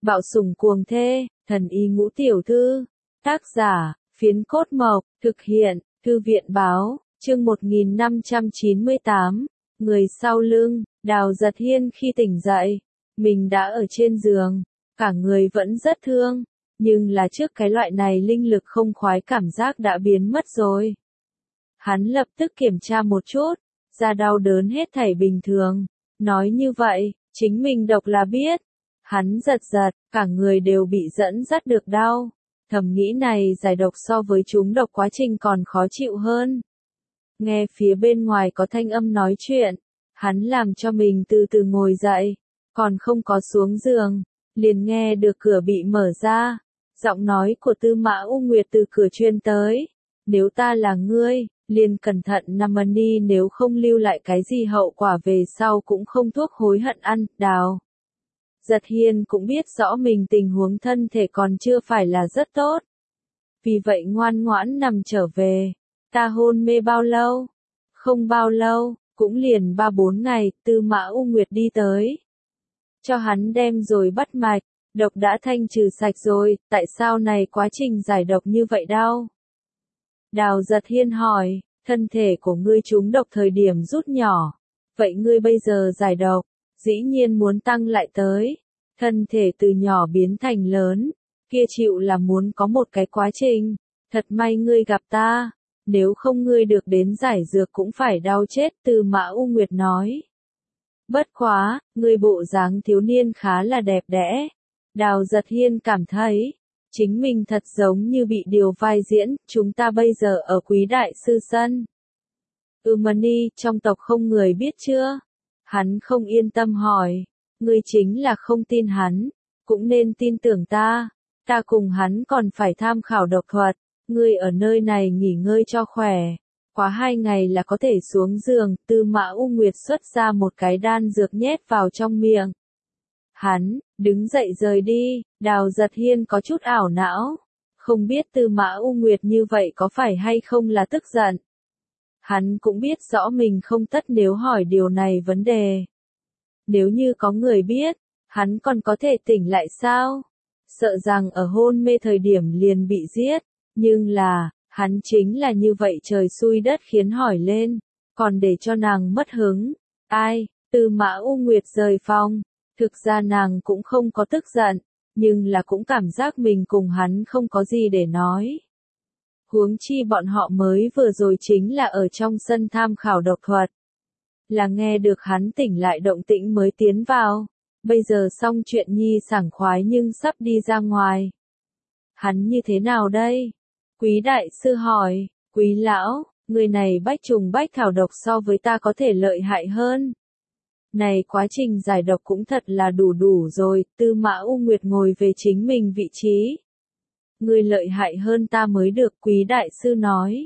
Bạo sủng cuồng thê, thần y ngũ tiểu thư. Tác giả, Phiến Cốt Mộc, thực hiện, Thư viện báo, chương 1598. Người sau lưng, Đào Giật Hiên khi tỉnh dậy, mình đã ở trên giường, cả người vẫn rất thương, nhưng là trước cái loại này linh lực không khoái cảm giác đã biến mất rồi. Hắn lập tức kiểm tra một chút, da đau đớn hết thảy bình thường, nói như vậy, chính mình độc là biết. Hắn giật giật, cả người đều bị dẫn dắt được đau. Thầm nghĩ này giải độc so với chúng độc quá trình còn khó chịu hơn. Nghe phía bên ngoài có thanh âm nói chuyện, hắn làm cho mình từ từ ngồi dậy, còn không có xuống giường, liền nghe được cửa bị mở ra. Giọng nói của Tư Mã U Nguyệt từ cửa truyền tới. Nếu ta là ngươi, liền cẩn thận nằm đi, nếu không lưu lại cái gì hậu quả về sau cũng không thuốc hối hận ăn. Đào Giật Hiên cũng biết rõ mình tình huống thân thể còn chưa phải là rất tốt. Vì vậy ngoan ngoãn nằm trở về. Ta hôn mê bao lâu? Không bao lâu, cũng liền 3-4 ngày, Tư Mã U Nguyệt đi tới. Cho hắn đem rồi bắt mạch, độc đã thanh trừ sạch rồi, tại sao này quá trình giải độc như vậy đau? Đào Giật Hiên hỏi, thân thể của ngươi trúng độc thời điểm rút nhỏ. Vậy ngươi bây giờ giải độc, dĩ nhiên muốn tăng lại tới. Thân thể từ nhỏ biến thành lớn, kia chịu là muốn có một cái quá trình. Thật may ngươi gặp ta, nếu không ngươi được đến giải dược cũng phải đau chết, Tư Mã U Nguyệt nói. Bất quá, ngươi bộ dáng thiếu niên khá là đẹp đẽ. Đào Giật Hiên cảm thấy, chính mình thật giống như bị điều vai diễn, chúng ta bây giờ ở Quý Đại Sư Sân. Mani, trong tộc không người biết chưa? Hắn không yên tâm hỏi, ngươi chính là không tin hắn, cũng nên tin tưởng ta. Ta cùng hắn còn phải tham khảo độc thuật, ngươi ở nơi này nghỉ ngơi cho khỏe. Quá 2 ngày là có thể xuống giường, Tư Mã U Nguyệt xuất ra một cái đan dược nhét vào trong miệng. Hắn, đứng dậy rời đi, Đào Giật Hiên có chút ảo não. Không biết Tư Mã U Nguyệt như vậy có phải hay không là tức giận. Hắn cũng biết rõ mình không tất nếu hỏi điều này vấn đề. Nếu như có người biết, hắn còn có thể tỉnh lại sao? Sợ rằng ở hôn mê thời điểm liền bị giết. Nhưng là, hắn chính là như vậy trời xui đất khiến hỏi lên, còn để cho nàng mất hứng. Ai, Tư Mã U Nguyệt rời phòng. Thực ra nàng cũng không có tức giận, nhưng là cũng cảm giác mình cùng hắn không có gì để nói. Huống chi bọn họ mới vừa rồi chính là ở trong sân tham khảo độc thuật. Là nghe được hắn tỉnh lại động tĩnh mới tiến vào. Bây giờ xong chuyện nhi sảng khoái nhưng sắp đi ra ngoài. Hắn như thế nào đây? Quý đại sư hỏi, Quý lão, người này bách trùng bách thảo độc so với ta có thể lợi hại hơn. Này quá trình giải độc cũng thật là đủ rồi, Tư Mã U Nguyệt ngồi về chính mình vị trí. Người lợi hại hơn ta mới được, Quý đại sư nói.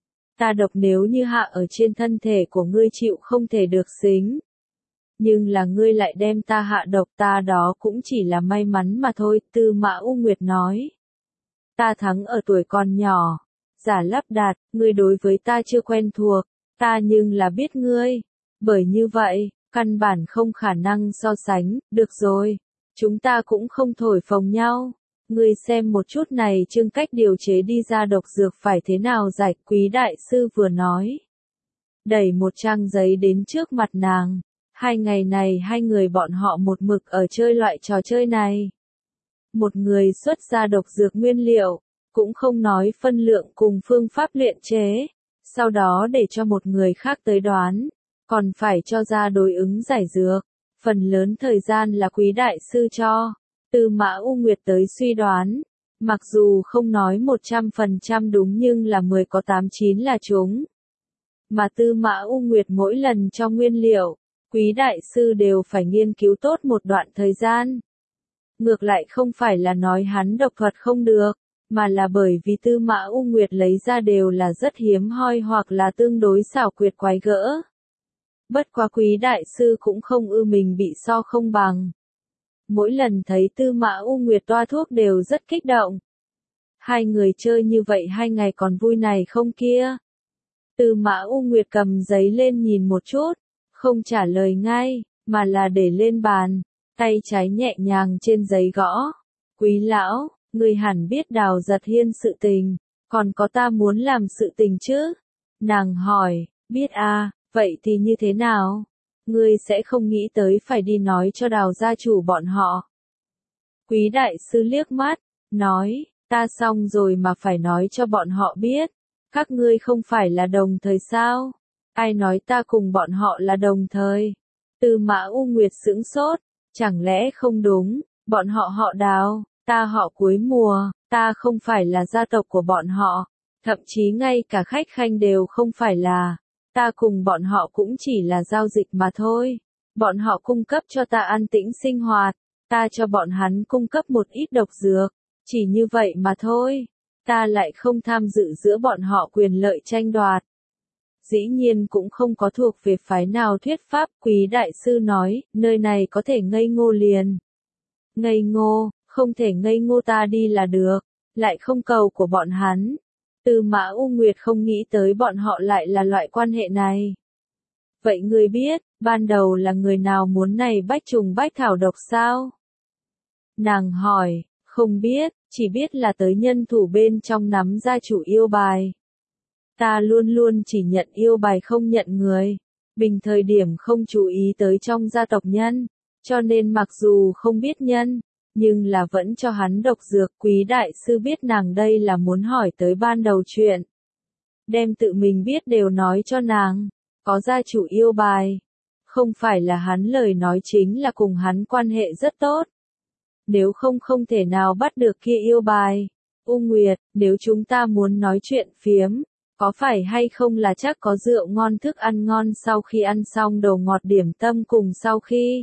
Ta độc nếu như hạ ở trên thân thể của ngươi chịu không thể được xính. Nhưng là ngươi lại đem ta hạ độc, ta đó cũng chỉ là may mắn mà thôi, Tư Mã U Nguyệt nói. Ta thắng ở tuổi còn nhỏ, giả lắp đạt, ngươi đối với ta chưa quen thuộc, ta nhưng là biết ngươi. Bởi như vậy, căn bản không khả năng so sánh, được rồi, chúng ta cũng không thổi phồng nhau. Ngươi xem một chút này chương cách điều chế đi ra độc dược phải thế nào giải, Quý đại sư vừa nói. Đẩy một trang giấy đến trước mặt nàng. 2 ngày này hai người bọn họ một mực ở chơi loại trò chơi này. Một người xuất ra độc dược nguyên liệu, cũng không nói phân lượng cùng phương pháp luyện chế, sau đó để cho một người khác tới đoán, còn phải cho ra đối ứng giải dược. Phần lớn thời gian là Quý đại sư cho. Tư Mã U Nguyệt tới suy đoán, mặc dù không nói 100% đúng nhưng là 10 có 8-9 là chúng. Mà Tư Mã U Nguyệt mỗi lần cho nguyên liệu, Quý đại sư đều phải nghiên cứu tốt một đoạn thời gian. Ngược lại không phải là nói hắn độc thuật không được, mà là bởi vì Tư Mã U Nguyệt lấy ra đều là rất hiếm hoi hoặc là tương đối xảo quyệt quái gỡ. Bất quá Quý đại sư cũng không ưa mình bị so không bằng. Mỗi lần thấy Tư Mã U Nguyệt toa thuốc đều rất kích động. Hai người chơi như vậy 2 ngày còn vui này không kia. Tư Mã U Nguyệt cầm giấy lên nhìn một chút, không trả lời ngay, mà là để lên bàn. tay trái nhẹ nhàng trên giấy gõ. Quý lão, người hẳn biết Đào Giật Hiên sự tình, còn có ta muốn làm sự tình chứ? Nàng hỏi, biết à, vậy thì như thế nào? Ngươi sẽ không nghĩ tới phải đi nói cho Đào gia chủ bọn họ. Quý đại sư liếc mắt, nói, ta xong rồi mà phải nói cho bọn họ biết. Các ngươi không phải là đồng thời sao? Ai nói ta cùng bọn họ là đồng thời? Tư Mã U Nguyệt sững sốt, chẳng lẽ không đúng, bọn họ họ Đào, ta họ Cuối Mùa, ta không phải là gia tộc của bọn họ, thậm chí ngay cả khách khanh đều không phải là, ta cùng bọn họ cũng chỉ là giao dịch mà thôi. Bọn họ cung cấp cho ta an tĩnh sinh hoạt, ta cho bọn hắn cung cấp một ít độc dược, chỉ như vậy mà thôi. Ta lại không tham dự giữa bọn họ quyền lợi tranh đoạt. Dĩ nhiên cũng không có thuộc về phái nào thuyết pháp. Quý đại sư nói, nơi này có thể ngây ngô liền. Ngây ngô, không thể ngây ngô ta đi là được, lại không cầu của bọn hắn. Tư Mã U Nguyệt không nghĩ tới bọn họ lại là loại quan hệ này. Vậy ngươi biết, ban đầu là người nào muốn này bách trùng bách thảo độc sao? Nàng hỏi, không biết, chỉ biết là tới nhân thủ bên trong nắm gia chủ yêu bài. Ta luôn luôn chỉ nhận yêu bài không nhận người, bình thời điểm không chú ý tới trong gia tộc nhân, cho nên mặc dù không biết nhân, nhưng là vẫn cho hắn độc dược. Quý đại sư biết nàng đây là muốn hỏi tới ban đầu chuyện. Đem tự mình biết đều nói cho nàng, có gia chủ yêu bài. Không phải là hắn lời nói chính là cùng hắn quan hệ rất tốt. Nếu không không thể nào bắt được kia yêu bài. U Nguyệt, nếu chúng ta muốn nói chuyện phiếm, có phải hay không là chắc có rượu ngon thức ăn ngon sau khi ăn xong đồ ngọt điểm tâm cùng sau khi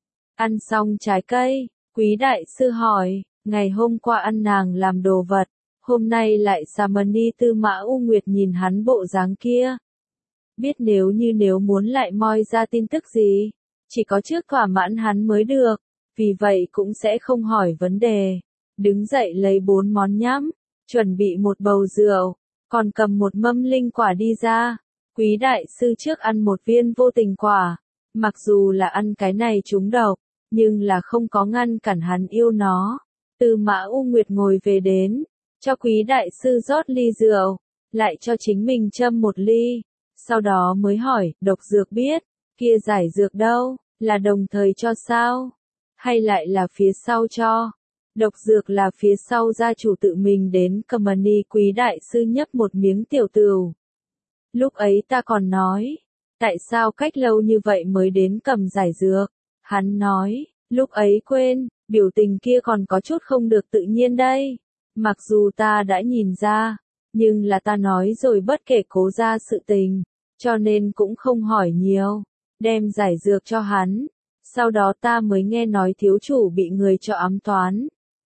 ăn xong trái cây? Quý đại sư hỏi, ngày hôm qua ăn nàng làm đồ vật, hôm nay lại Samani. Tư Mã U Nguyệt nhìn hắn bộ dáng kia. Biết nếu muốn lại moi ra tin tức gì, chỉ có trước thỏa mãn hắn mới được, vì vậy cũng sẽ không hỏi vấn đề. Đứng dậy lấy 4 món nhắm, chuẩn bị một bầu rượu, còn cầm một mâm linh quả đi ra. Quý đại sư trước ăn một viên vô tình quả, mặc dù là ăn cái này trúng độc, nhưng là không có ngăn cản hắn yêu nó. Tư Mã U Nguyệt ngồi về đến, cho quý đại sư rót ly rượu, lại cho chính mình châm một ly, sau đó mới hỏi, độc dược biết, kia giải dược đâu, là đồng thời cho sao? Hay lại là phía sau cho? Độc dược là phía sau gia chủ tự mình đến cầm mani. Quý đại sư nhấp một miếng tiểu tửu. Lúc ấy ta còn nói, tại sao cách lâu như vậy mới đến cầm giải dược? Hắn nói, lúc ấy quên, biểu tình kia còn có chút không được tự nhiên đây. Mặc dù ta đã nhìn ra, nhưng là ta nói rồi bất kể cố ra sự tình, cho nên cũng không hỏi nhiều, đem giải dược cho hắn. Sau đó ta mới nghe nói thiếu chủ bị người cho ám toán.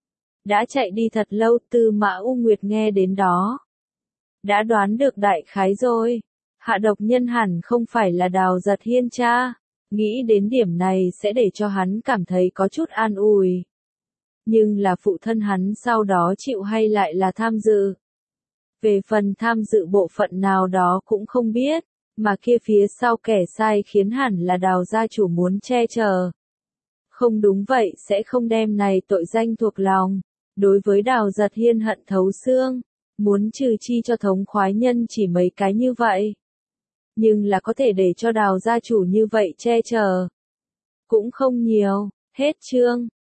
Đã chạy đi thật lâu. Tư Mã U Nguyệt nghe đến đó, đã đoán được đại khái rồi. Hạ độc nhân hẳn không phải là Đào Giật Hiên cha. Nghĩ đến điểm này sẽ để cho hắn cảm thấy có chút an ủi. Nhưng là phụ thân hắn sau đó chịu hay lại là tham dự. Về phần tham dự bộ phận nào đó cũng không biết, mà kia phía sau kẻ sai khiến hẳn là Đào gia chủ muốn che chở. Không đúng vậy sẽ không đem này tội danh thuộc lòng. Đối với Đào Giật Hiên hận thấu xương, muốn trừ chi cho thống khoái nhân chỉ mấy cái như vậy. Nhưng là có thể để cho Đào gia chủ như vậy che chở, cũng không nhiều. Hết chương.